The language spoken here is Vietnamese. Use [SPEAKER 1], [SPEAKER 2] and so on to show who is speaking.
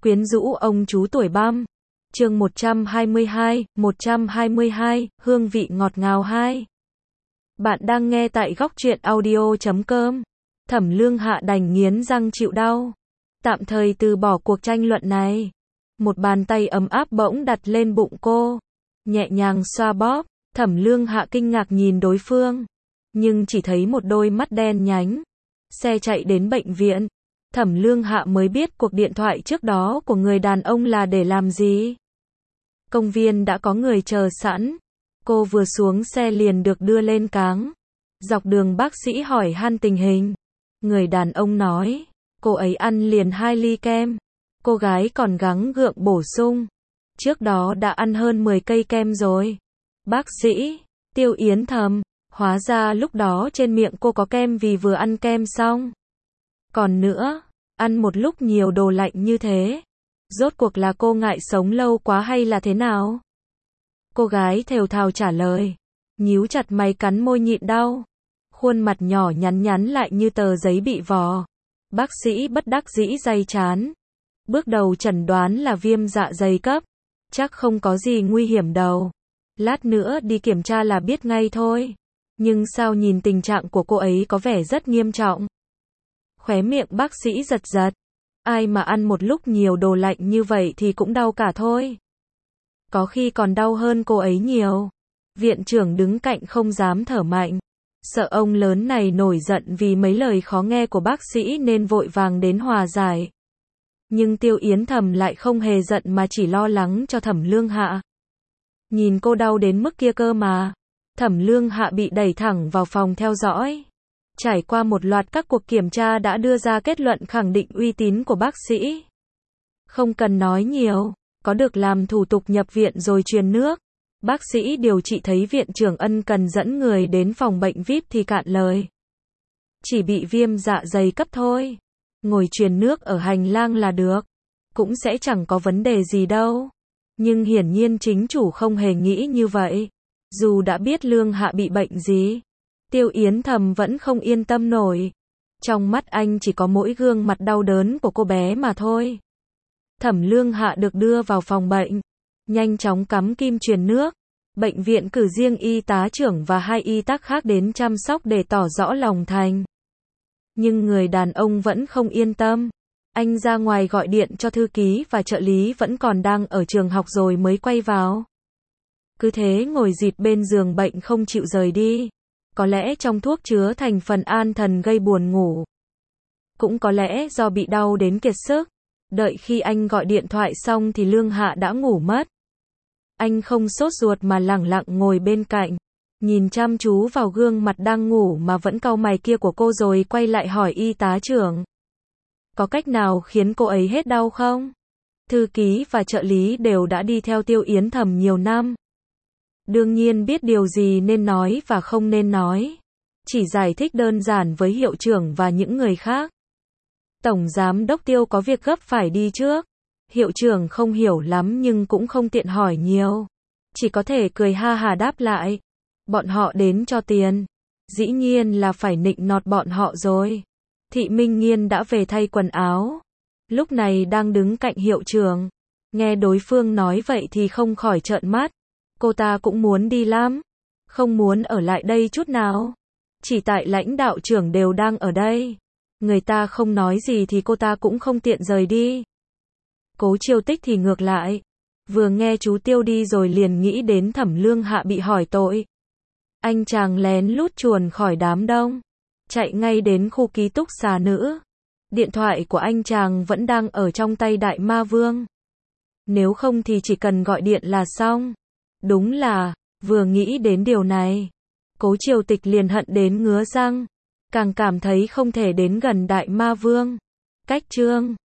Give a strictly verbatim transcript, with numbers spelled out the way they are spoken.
[SPEAKER 1] Quyến rũ ông chú tuổi băm. Chương một trăm hai mươi hai, một trăm hai mươi hai, hương vị ngọt ngào hai. Bạn đang nghe tại góc truyện audio chấm com. Thẩm Lương Hạ đành nghiến răng chịu đau. Tạm thời từ bỏ cuộc tranh luận này. Một bàn tay ấm áp bỗng đặt lên bụng cô. Nhẹ nhàng xoa bóp. Thẩm Lương Hạ kinh ngạc nhìn đối phương. Nhưng chỉ thấy một đôi mắt đen nhánh. Xe chạy đến bệnh viện. Thẩm Lương Hạ mới biết cuộc điện thoại trước đó của người đàn ông là để làm gì. Công viên đã có người chờ sẵn. Cô vừa xuống xe liền được đưa lên cáng. Dọc đường bác sĩ hỏi han tình hình. Người đàn ông nói, cô ấy ăn liền hai ly kem. Cô gái còn gắng gượng bổ sung. Trước đó đã ăn hơn mười cây kem rồi. Bác sĩ, Tiêu Yến thầm, hóa ra lúc đó trên miệng cô có kem vì vừa ăn kem xong. Còn nữa, ăn một lúc nhiều đồ lạnh như thế. Rốt cuộc là cô ngại sống lâu quá hay là thế nào? Cô gái thều thào trả lời. Nhíu chặt mày cắn môi nhịn đau. Khuôn mặt nhỏ nhắn nhắn lại như tờ giấy bị vò. Bác sĩ bất đắc dĩ day chán. Bước đầu chẩn đoán là viêm dạ dày cấp. Chắc không có gì nguy hiểm đâu. Lát nữa đi kiểm tra là biết ngay thôi. Nhưng sao nhìn tình trạng của cô ấy có vẻ rất nghiêm trọng. Khóe miệng bác sĩ giật giật. Ai mà ăn một lúc nhiều đồ lạnh như vậy thì cũng đau cả thôi. Có khi còn đau hơn cô ấy nhiều. Viện trưởng đứng cạnh không dám thở mạnh. Sợ ông lớn này nổi giận vì mấy lời khó nghe của bác sĩ nên vội vàng đến hòa giải. Nhưng Tiêu Yến thầm lại không hề giận mà chỉ lo lắng cho Thẩm Lương Hạ. Nhìn cô đau đến mức kia cơ mà. Thẩm Lương Hạ bị đẩy thẳng vào phòng theo dõi. Trải qua một loạt các cuộc kiểm tra đã đưa ra kết luận khẳng định uy tín của bác sĩ. Không cần nói nhiều, có được làm thủ tục nhập viện rồi truyền nước. Bác sĩ điều trị thấy viện trưởng ân cần dẫn người đến phòng bệnh vi ai pi thì cạn lời. Chỉ bị viêm dạ dày cấp thôi. Ngồi truyền nước ở hành lang là được. Cũng sẽ chẳng có vấn đề gì đâu. Nhưng hiển nhiên chính chủ không hề nghĩ như vậy. Dù đã biết Lương Hạ bị bệnh gì. Tiêu Yến thầm vẫn không yên tâm nổi. Trong mắt anh chỉ có mỗi gương mặt đau đớn của cô bé mà thôi. Thẩm Lương Hạ được đưa vào phòng bệnh. Nhanh chóng cắm kim truyền nước. Bệnh viện cử riêng y tá trưởng và hai y tá khác đến chăm sóc để tỏ rõ lòng thành. Nhưng người đàn ông vẫn không yên tâm. Anh ra ngoài gọi điện cho thư ký và trợ lý vẫn còn đang ở trường học rồi mới quay vào. Cứ thế ngồi dịt bên giường bệnh không chịu rời đi. Có lẽ trong thuốc chứa thành phần an thần gây buồn ngủ. Cũng có lẽ do bị đau đến kiệt sức. Đợi khi anh gọi điện thoại xong thì Lương Hạ đã ngủ mất. Anh không sốt ruột mà lẳng lặng ngồi bên cạnh. Nhìn chăm chú vào gương mặt đang ngủ mà vẫn cau mày kia của cô rồi quay lại hỏi y tá trưởng. Có cách nào khiến cô ấy hết đau không? Thư ký và trợ lý đều đã đi theo Tiêu Yến thầm nhiều năm. Đương nhiên biết điều gì nên nói và không nên nói. Chỉ giải thích đơn giản với hiệu trưởng và những người khác. Tổng giám đốc Tiêu có việc gấp phải đi trước. Hiệu trưởng không hiểu lắm nhưng cũng không tiện hỏi nhiều. Chỉ có thể cười ha hà đáp lại. Bọn họ đến cho tiền. Dĩ nhiên là phải nịnh nọt bọn họ rồi. Thị Minh Nghiên đã về thay quần áo. Lúc này đang đứng cạnh hiệu trưởng. Nghe đối phương nói vậy thì không khỏi trợn mắt. Cô ta cũng muốn đi lắm. Không muốn ở lại đây chút nào. Chỉ tại lãnh đạo trưởng đều đang ở đây. Người ta không nói gì thì cô ta cũng không tiện rời đi. Cố Chiêu Tích thì ngược lại. Vừa nghe chú Tiêu đi rồi liền nghĩ đến Thẩm Lương Hạ bị hỏi tội. Anh chàng lén lút chuồn khỏi đám đông. Chạy ngay đến khu ký túc xá nữ. Điện thoại của anh chàng vẫn đang ở trong tay Đại Ma Vương. Nếu không thì chỉ cần gọi điện là xong. Đúng là, vừa nghĩ đến điều này. Cố Chiêu Tịch liền hận đến ngứa răng. Càng cảm thấy không thể đến gần Đại Ma Vương. Cách chương